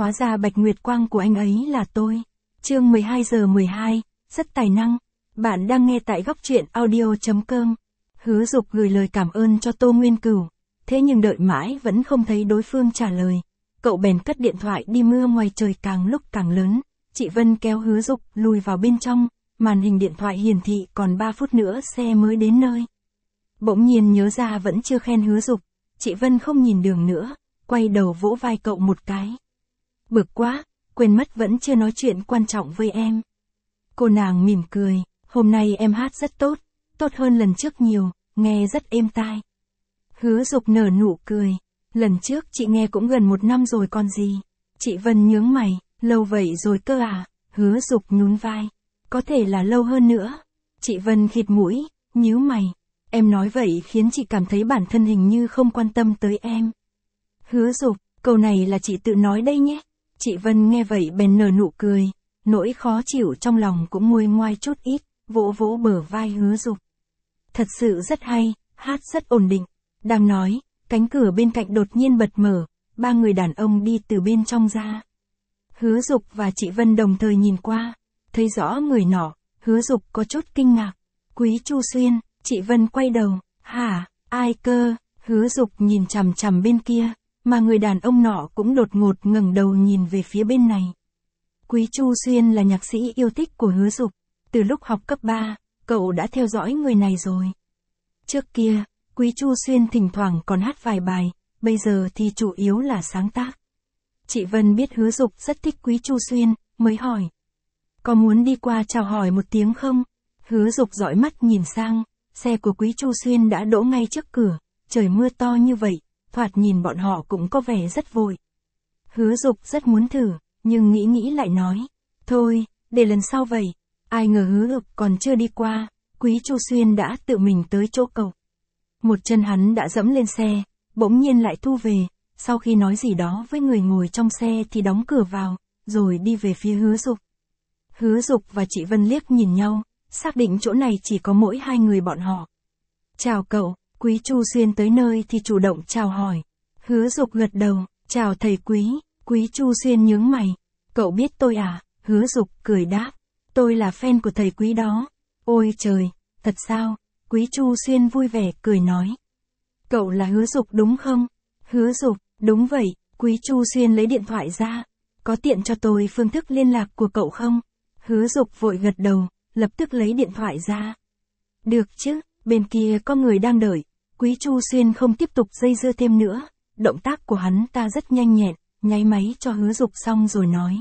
hóa ra Bạch Nguyệt Quang của anh ấy là tôi. Chương 12:12, rất tài năng. Bạn đang nghe tại góc truyện audio.com. Hứa Dục gửi lời cảm ơn cho Tô Nguyên Cửu, thế nhưng đợi mãi vẫn không thấy đối phương trả lời. Cậu bèn cất điện thoại đi. Mưa ngoài trời càng lúc càng lớn. Chị Vân kéo Hứa Dục lùi vào bên trong, màn hình điện thoại hiển thị còn 3 phút nữa xe mới đến nơi. Bỗng nhiên nhớ ra vẫn chưa khen Hứa Dục, chị Vân không nhìn đường nữa, quay đầu vỗ vai cậu một cái. Bực quá, quên mất vẫn chưa nói chuyện quan trọng với em. Cô nàng mỉm cười, hôm nay em hát rất tốt, tốt hơn lần trước nhiều, nghe rất êm tai. Hứa Dục nở nụ cười, lần trước chị nghe cũng gần 1 năm rồi còn gì. Chị Vân nhướng mày, lâu vậy rồi cơ à? Hứa Dục nhún vai, có thể là lâu hơn nữa. Chị Vân khịt mũi, nhíu mày, em nói vậy khiến chị cảm thấy bản thân hình như không quan tâm tới em. Hứa Dục, câu này là chị tự nói đây nhé. Chị Vân nghe vậy bèn nở nụ cười, nỗi khó chịu trong lòng cũng nguôi ngoai chút ít, vỗ vỗ bờ vai Hứa Dục. Thật sự rất hay, hát rất ổn định. Đang nói, cánh cửa bên cạnh đột nhiên bật mở, 3 người đàn ông đi từ bên trong ra. Hứa Dục và chị Vân đồng thời nhìn qua, thấy rõ người nọ. Hứa Dục có chút kinh ngạc. Quý Chu Xuyên. Chị Vân quay đầu, hả, ai cơ? Hứa Dục nhìn chằm chằm bên kia, mà người đàn ông nọ cũng đột ngột ngẩng đầu nhìn về phía bên này. Quý Chu Xuyên là nhạc sĩ yêu thích của Hứa Dục, từ lúc học cấp 3, cậu đã theo dõi người này rồi. Trước kia, Quý Chu Xuyên thỉnh thoảng còn hát vài bài, bây giờ thì chủ yếu là sáng tác. Chị Vân biết Hứa Dục rất thích Quý Chu Xuyên, mới hỏi. Có muốn đi qua chào hỏi một tiếng không? Hứa Dục dõi mắt nhìn sang, xe của Quý Chu Xuyên đã đỗ ngay trước cửa, trời mưa to như vậy, thoạt nhìn bọn họ cũng có vẻ rất vội. Hứa Dục rất muốn thử, nhưng nghĩ lại nói, thôi, để lần sau vậy. Ai ngờ Hứa Dục còn chưa đi qua, Quý Chu Xuyên đã tự mình tới chỗ cậu. Một chân hắn đã dẫm lên xe, bỗng nhiên lại thu về, sau khi nói gì đó với người ngồi trong xe thì đóng cửa vào, rồi đi về phía Hứa Dục. Hứa Dục và chị Vân liếc nhìn nhau, xác định chỗ này chỉ có mỗi 2 người bọn họ. Chào cậu. Quý Chu Xuyên tới nơi thì chủ động chào hỏi. Hứa Dục gật đầu, chào thầy Quý. Quý Chu Xuyên nhướng mày, cậu biết tôi à? Hứa Dục cười đáp, tôi là fan của thầy Quý đó. Ôi trời, thật sao? Quý Chu Xuyên vui vẻ cười nói. Cậu là Hứa Dục đúng không? Hứa Dục, đúng vậy. Quý Chu Xuyên lấy điện thoại ra, có tiện cho tôi phương thức liên lạc của cậu không? Hứa Dục vội gật đầu, lập tức lấy điện thoại ra. Được chứ, bên kia có người đang đợi. Quý Chu Xuyên không tiếp tục dây dưa thêm nữa, động tác của hắn ta rất nhanh nhẹn, nháy máy cho Hứa Dục xong rồi nói.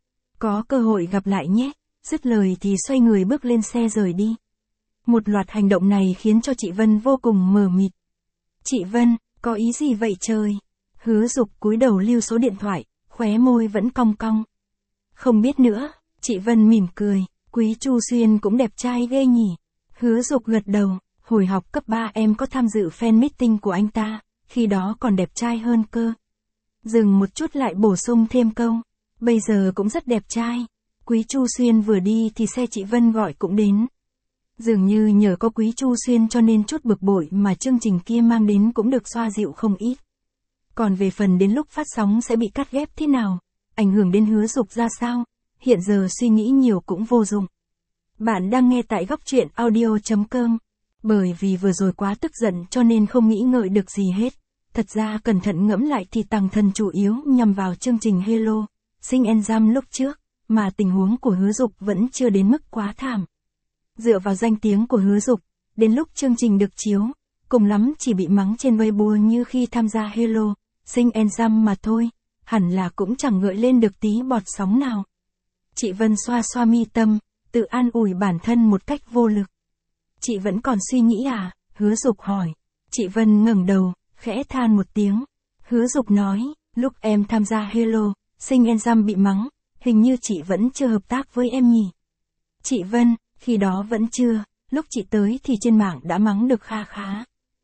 Có cơ hội gặp lại nhé, dứt lời thì xoay người bước lên xe rời đi. Một loạt hành động này khiến cho chị Vân vô cùng mờ mịt. Chị Vân, có ý gì vậy trời? Hứa Dục cúi đầu lưu số điện thoại, khóe môi vẫn cong cong. Không biết nữa, chị Vân mỉm cười, Quý Chu Xuyên cũng đẹp trai ghê nhỉ. Hứa Dục gật đầu. Hồi học cấp 3 em có tham dự fan meeting của anh ta, khi đó còn đẹp trai hơn cơ. Dừng một chút lại bổ sung thêm câu, bây giờ cũng rất đẹp trai. Quý Chu Xuyên vừa đi thì xe chị Vân gọi cũng đến. Dường như nhờ có Quý Chu Xuyên cho nên chút bực bội mà chương trình kia mang đến cũng được xoa dịu không ít. Còn về phần đến lúc phát sóng sẽ bị cắt ghép thế nào, ảnh hưởng đến Hứa Dục ra sao, hiện giờ suy nghĩ nhiều cũng vô dụng. Bạn đang nghe tại góc truyện audio.com. Bởi vì vừa rồi quá tức giận cho nên không nghĩ ngợi được gì hết. Thật ra cẩn thận ngẫm lại thì Tàng Thần chủ yếu nhằm vào chương trình Hello, Sinh Enzam lúc trước, mà tình huống của Hứa Dục vẫn chưa đến mức quá thảm. Dựa vào danh tiếng của Hứa Dục, đến lúc chương trình được chiếu, cùng lắm chỉ bị mắng trên Weibo như khi tham gia Hello, Sinh Enzam mà thôi, hẳn là cũng chẳng gợi lên được tí bọt sóng nào. Chị Vân xoa xoa mi tâm, tự an ủi bản thân một cách vô lực. Chị vẫn còn suy nghĩ à? Hứa Dục hỏi. Chị Vân ngẩng đầu, khẽ than một tiếng. Hứa Dục nói, lúc em tham gia Hello, Sinh Enzam bị mắng, hình như chị vẫn chưa hợp tác với em nhỉ? Chị Vân, khi đó vẫn chưa, lúc chị tới thì trên mạng đã mắng được kha khá.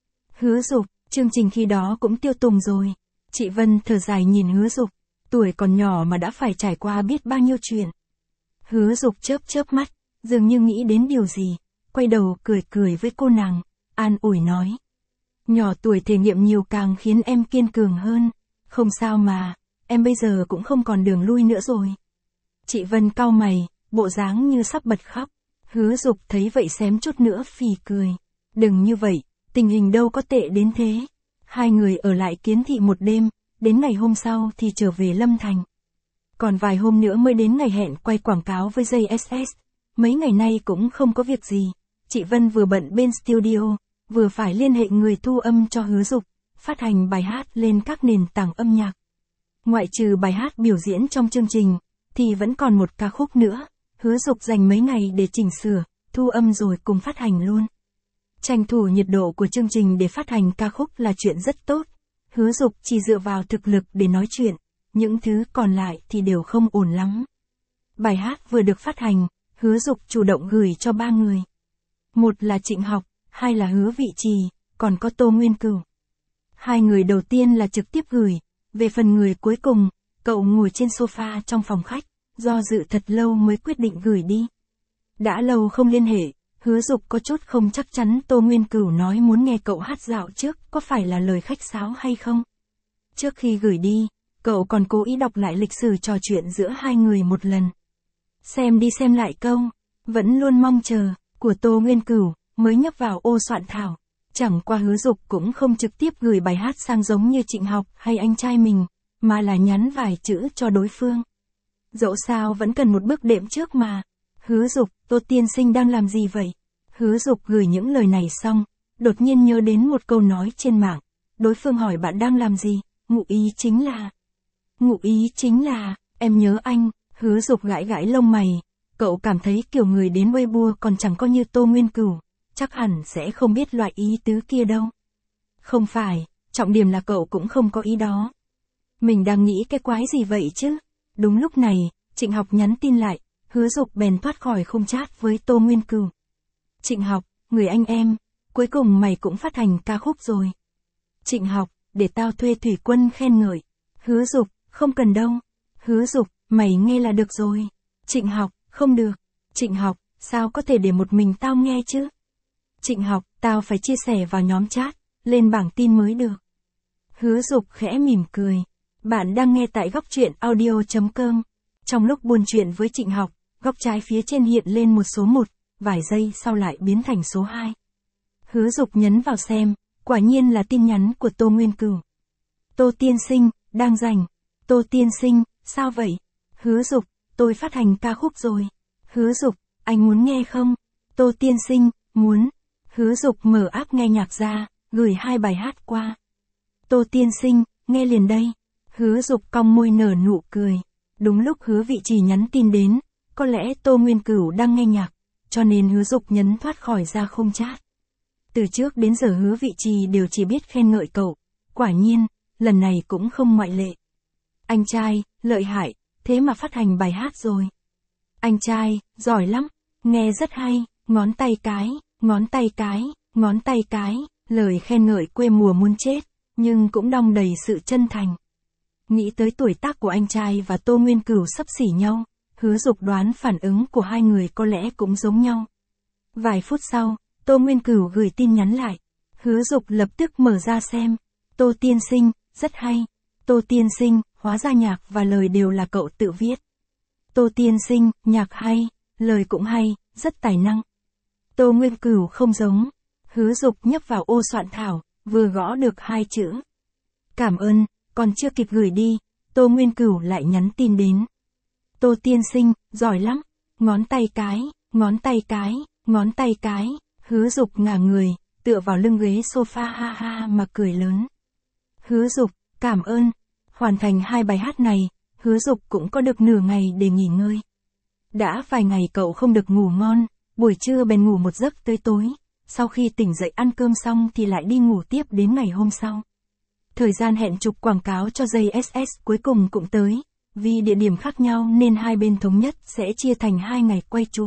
Hứa Dục, chương trình khi đó cũng tiêu tùng rồi. Chị Vân thở dài nhìn Hứa Dục, tuổi còn nhỏ mà đã phải trải qua biết bao nhiêu chuyện. Hứa Dục chớp mắt, dường như nghĩ đến điều gì, quay đầu cười với cô nàng, an ủi nói. Nhỏ tuổi thể nghiệm nhiều càng khiến em kiên cường hơn, không sao mà, em bây giờ cũng không còn đường lui nữa rồi. Chị Vân cau mày, bộ dáng như sắp bật khóc. Hứa Dục thấy vậy xém chút nữa phì cười. Đừng như vậy, tình hình đâu có tệ đến thế. Hai người ở lại Kiến Thị một đêm, đến ngày hôm sau thì trở về Lâm Thành. Còn vài hôm nữa mới đến ngày hẹn quay quảng cáo với JSS. Mấy ngày nay cũng không có việc gì. Chị Vân vừa bận bên studio, vừa phải liên hệ người thu âm cho Hứa Dục, phát hành bài hát lên các nền tảng âm nhạc. Ngoại trừ bài hát biểu diễn trong chương trình, thì vẫn còn một ca khúc nữa. Hứa Dục dành mấy ngày để chỉnh sửa, thu âm rồi cùng phát hành luôn. Tranh thủ nhiệt độ của chương trình để phát hành ca khúc là chuyện rất tốt. Hứa Dục chỉ dựa vào thực lực để nói chuyện, những thứ còn lại thì đều không ổn lắm. Bài hát vừa được phát hành, Hứa Dục chủ động gửi cho 3 người. Một là Trịnh Học, hai là Hứa Vị Trì, còn có Tô Nguyên Cửu. Hai người đầu tiên là trực tiếp gửi, về phần người cuối cùng, cậu ngồi trên sofa trong phòng khách, do dự thật lâu mới quyết định gửi đi. Đã lâu không liên hệ, Hứa Dục có chút không chắc chắn Tô Nguyên Cửu nói muốn nghe cậu hát dạo trước có phải là lời khách sáo hay không. Trước khi gửi đi, cậu còn cố ý đọc lại lịch sử trò chuyện giữa hai người một lần. Xem đi xem lại câu, vẫn luôn mong chờ, của Tô Nguyên Cửu, mới nhấp vào ô soạn thảo. Chẳng qua Hứa Dục cũng không trực tiếp gửi bài hát sang giống như Trịnh Học hay anh trai mình, mà là nhắn vài chữ cho đối phương. Dẫu sao vẫn cần một bước đệm trước mà. Hứa Dục, Tô tiên sinh đang làm gì vậy? Hứa Dục gửi những lời này xong, đột nhiên nhớ đến một câu nói trên mạng. Đối phương hỏi bạn đang làm gì? Ngụ ý chính là, em nhớ anh. Hứa Dục gãi gãi lông mày. Cậu cảm thấy kiểu người đến Weibo còn chẳng có như Tô Nguyên Cửu, chắc hẳn sẽ không biết loại ý tứ kia đâu. Không phải, trọng điểm là cậu cũng không có ý đó. Mình đang nghĩ cái quái gì vậy chứ? Đúng lúc này, Trịnh Học nhắn tin lại, Hứa Dục bèn thoát khỏi khung chat với Tô Nguyên Cửu. Trịnh Học, người anh em, cuối cùng mày cũng phát hành ca khúc rồi. Trịnh Học, để tao thuê Thủy Quân khen ngợi. Hứa Dục, không cần đâu. Hứa Dục, mày nghe là được rồi. Trịnh Học, không được. Trịnh Học, sao có thể để một mình tao nghe chứ? Trịnh Học, tao phải chia sẻ vào nhóm chat, lên bảng tin mới được. Hứa Dục khẽ mỉm cười. Bạn đang nghe tại góc truyện audio.com. Trong lúc buôn chuyện với Trịnh Học, góc trái phía trên hiện lên một số 1, vài giây sau lại biến thành số 2. Hứa Dục nhấn vào xem, quả nhiên là tin nhắn của Tô Nguyên Cửu. Tô tiên sinh, đang rảnh. Tô tiên sinh, sao vậy? Hứa Dục, tôi phát hành ca khúc rồi. Hứa Dục, anh muốn nghe không? Tô tiên sinh, muốn. Hứa Dục mở app nghe nhạc ra, gửi 2 bài hát qua. Tô tiên sinh, nghe liền đây. Hứa Dục cong môi nở nụ cười. Đúng lúc Hứa Vị Trì nhắn tin đến, có lẽ Tô Nguyên Cửu đang nghe nhạc, cho nên Hứa Dục nhấn thoát khỏi ra không chat. Từ trước đến giờ Hứa Vị Trì đều chỉ biết khen ngợi cậu, quả nhiên, lần này cũng không ngoại lệ. Anh trai, lợi hại, thế mà phát hành bài hát rồi. Anh trai, giỏi lắm, nghe rất hay, ngón tay cái, ngón tay cái, ngón tay cái, lời khen ngợi quê mùa muốn chết, nhưng cũng đong đầy sự chân thành. Nghĩ tới tuổi tác của anh trai và Tô Nguyên Cửu xấp xỉ nhau, Hứa Dục đoán phản ứng của hai người có lẽ cũng giống nhau. Vài phút sau, Tô Nguyên Cửu gửi tin nhắn lại. Hứa Dục lập tức mở ra xem. Tô tiên sinh, rất hay. Tô tiên sinh, hóa ra nhạc và lời đều là cậu tự viết. Tô tiên sinh, nhạc hay, lời cũng hay, rất tài năng. Tô Nguyên Cửu không giống. Hứa Dục nhấp vào ô soạn thảo, vừa gõ được 2 chữ. Cảm ơn, còn chưa kịp gửi đi, Tô Nguyên Cửu lại nhắn tin đến. Tô tiên sinh, giỏi lắm, ngón tay cái, ngón tay cái, ngón tay cái. Hứa Dục ngả người, tựa vào lưng ghế sofa ha ha mà cười lớn. Hứa Dục, cảm ơn. Hoàn thành 2 bài hát này, Hứa Dục cũng có được nửa ngày để nghỉ ngơi. Đã vài ngày cậu không được ngủ ngon, buổi trưa bèn ngủ một giấc tới tối, sau khi tỉnh dậy ăn cơm xong thì lại đi ngủ tiếp đến ngày hôm sau. Thời gian hẹn chụp quảng cáo cho JSS cuối cùng cũng tới, vì địa điểm khác nhau nên hai bên thống nhất sẽ chia thành 2 ngày quay chụp.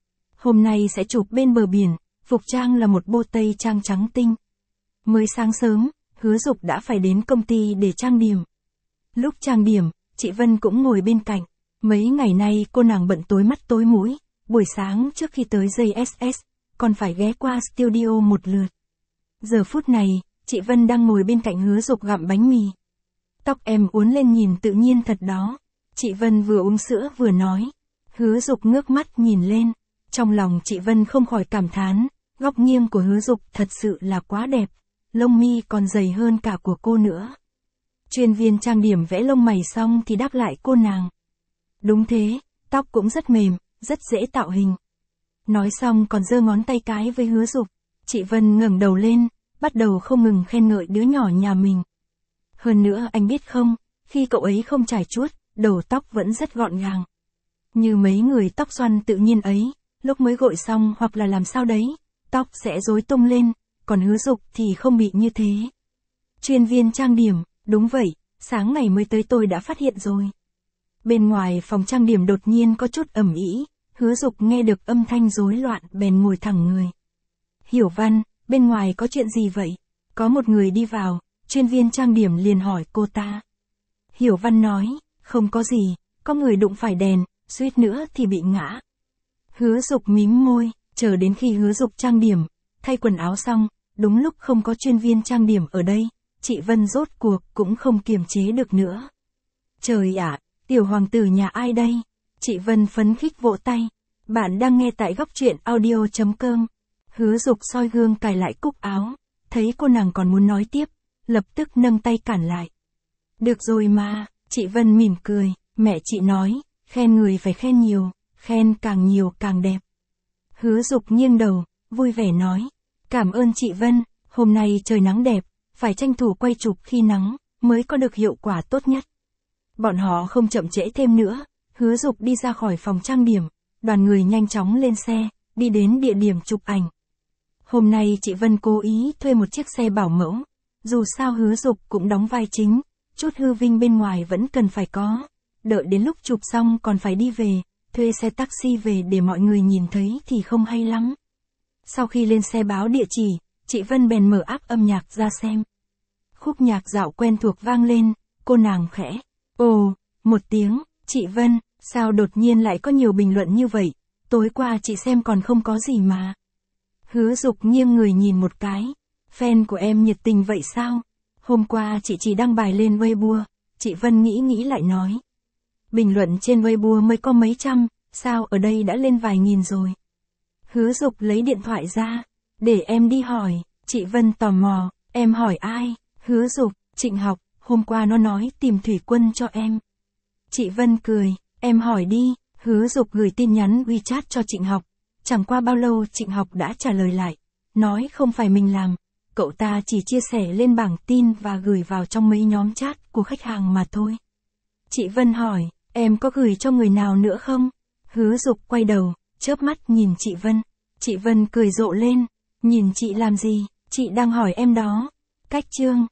Hôm nay sẽ chụp bên bờ biển, phục trang là một bộ tây trang trắng tinh. Mới sáng sớm, Hứa Dục đã phải đến công ty để trang điểm. Lúc trang điểm, chị Vân cũng ngồi bên cạnh. Mấy ngày nay cô nàng bận tối mắt tối mũi, buổi sáng trước khi tới JSS, còn phải ghé qua studio một lượt. Giờ phút này, chị Vân đang ngồi bên cạnh Hứa Dục gặm bánh mì. Tóc em uốn lên nhìn tự nhiên thật đó. Chị Vân vừa uống sữa vừa nói. Hứa Dục ngước mắt nhìn lên. Trong lòng chị Vân không khỏi cảm thán, góc nghiêng của Hứa Dục thật sự là quá đẹp. Lông mi còn dày hơn cả của cô nữa. Chuyên viên trang điểm vẽ lông mày xong thì đáp lại cô nàng. Đúng thế, tóc cũng rất mềm, rất dễ tạo hình. Nói xong còn giơ ngón tay cái với Hứa Dục. Chị Vân ngẩng đầu lên, bắt đầu không ngừng khen ngợi đứa nhỏ nhà mình. Hơn nữa anh biết không, khi cậu ấy không chải chuốt, đầu tóc vẫn rất gọn gàng. Như mấy người tóc xoăn tự nhiên ấy, lúc mới gội xong hoặc là làm sao đấy, tóc sẽ rối tung lên, còn Hứa Dục thì không bị như thế. Chuyên viên trang điểm, đúng vậy, sáng ngày mới tới tôi đã phát hiện rồi. Bên ngoài phòng trang điểm đột nhiên có chút ầm ĩ, Hứa Dục nghe được âm thanh rối loạn bèn ngồi thẳng người. Hiểu Văn, bên ngoài có chuyện gì vậy? Có một người đi vào, chuyên viên trang điểm liền hỏi cô ta. Hiểu Văn nói, không có gì, có người đụng phải đèn, suýt nữa thì bị ngã. Hứa Dục mím môi, chờ đến khi Hứa Dục trang điểm, thay quần áo xong, đúng lúc không có chuyên viên trang điểm ở đây, chị Vân rốt cuộc cũng không kiềm chế được nữa. Trời ạ, tiểu hoàng tử nhà ai đây? Chị Vân phấn khích vỗ tay. Bạn đang nghe tại góc truyện audio.com. Hứa Dục soi gương cài lại cúc áo, thấy cô nàng còn muốn nói tiếp, lập tức nâng tay cản lại. Được rồi mà, chị Vân mỉm cười, mẹ chị nói, khen người phải khen khen càng nhiều càng đẹp. Hứa Dục nghiêng đầu, vui vẻ nói, cảm ơn chị Vân, hôm nay trời nắng đẹp, phải tranh thủ quay chụp khi nắng, mới có được hiệu quả tốt nhất. Bọn họ không chậm trễ thêm nữa, Hứa Dục đi ra khỏi phòng trang điểm, đoàn người nhanh chóng lên xe, đi đến địa điểm chụp ảnh. Hôm nay chị Vân cố ý thuê một chiếc xe bảo mẫu, dù sao Hứa Dục cũng đóng vai chính, chút hư vinh bên ngoài vẫn cần phải có, đợi đến lúc chụp xong còn phải đi về, thuê xe taxi về để mọi người nhìn thấy thì không hay lắm. Sau khi lên xe báo địa chỉ, chị Vân bèn mở app âm nhạc ra xem. Khúc nhạc dạo quen thuộc vang lên, cô nàng khẽ. Ồ, một tiếng, chị Vân, sao đột nhiên lại có nhiều bình luận như vậy, tối qua chị xem còn không có gì mà. Hứa Dục nghiêng người nhìn một cái, fan của em nhiệt tình vậy sao? Hôm qua chị chỉ đăng bài lên Weibo, chị Vân nghĩ lại nói. Bình luận trên Weibo mới có mấy trăm, sao ở đây đã lên vài nghìn rồi. Hứa Dục lấy điện thoại ra, để em đi hỏi, chị Vân tò mò, em hỏi ai? Hứa Dục, Trịnh Học, hôm qua nó nói tìm thủy quân cho em. Chị Vân cười, em hỏi đi, Hứa Dục gửi tin nhắn WeChat cho Trịnh Học. Chẳng qua bao lâu Trịnh Học đã trả lời lại, nói không phải mình làm, cậu ta chỉ chia sẻ lên bảng tin và gửi vào trong mấy nhóm chat của khách hàng mà thôi. Chị Vân hỏi, em có gửi cho người nào nữa không? Hứa Dục quay đầu, chớp mắt nhìn chị Vân. Chị Vân cười rộ lên, nhìn chị làm gì, chị đang hỏi em đó. Cách chương.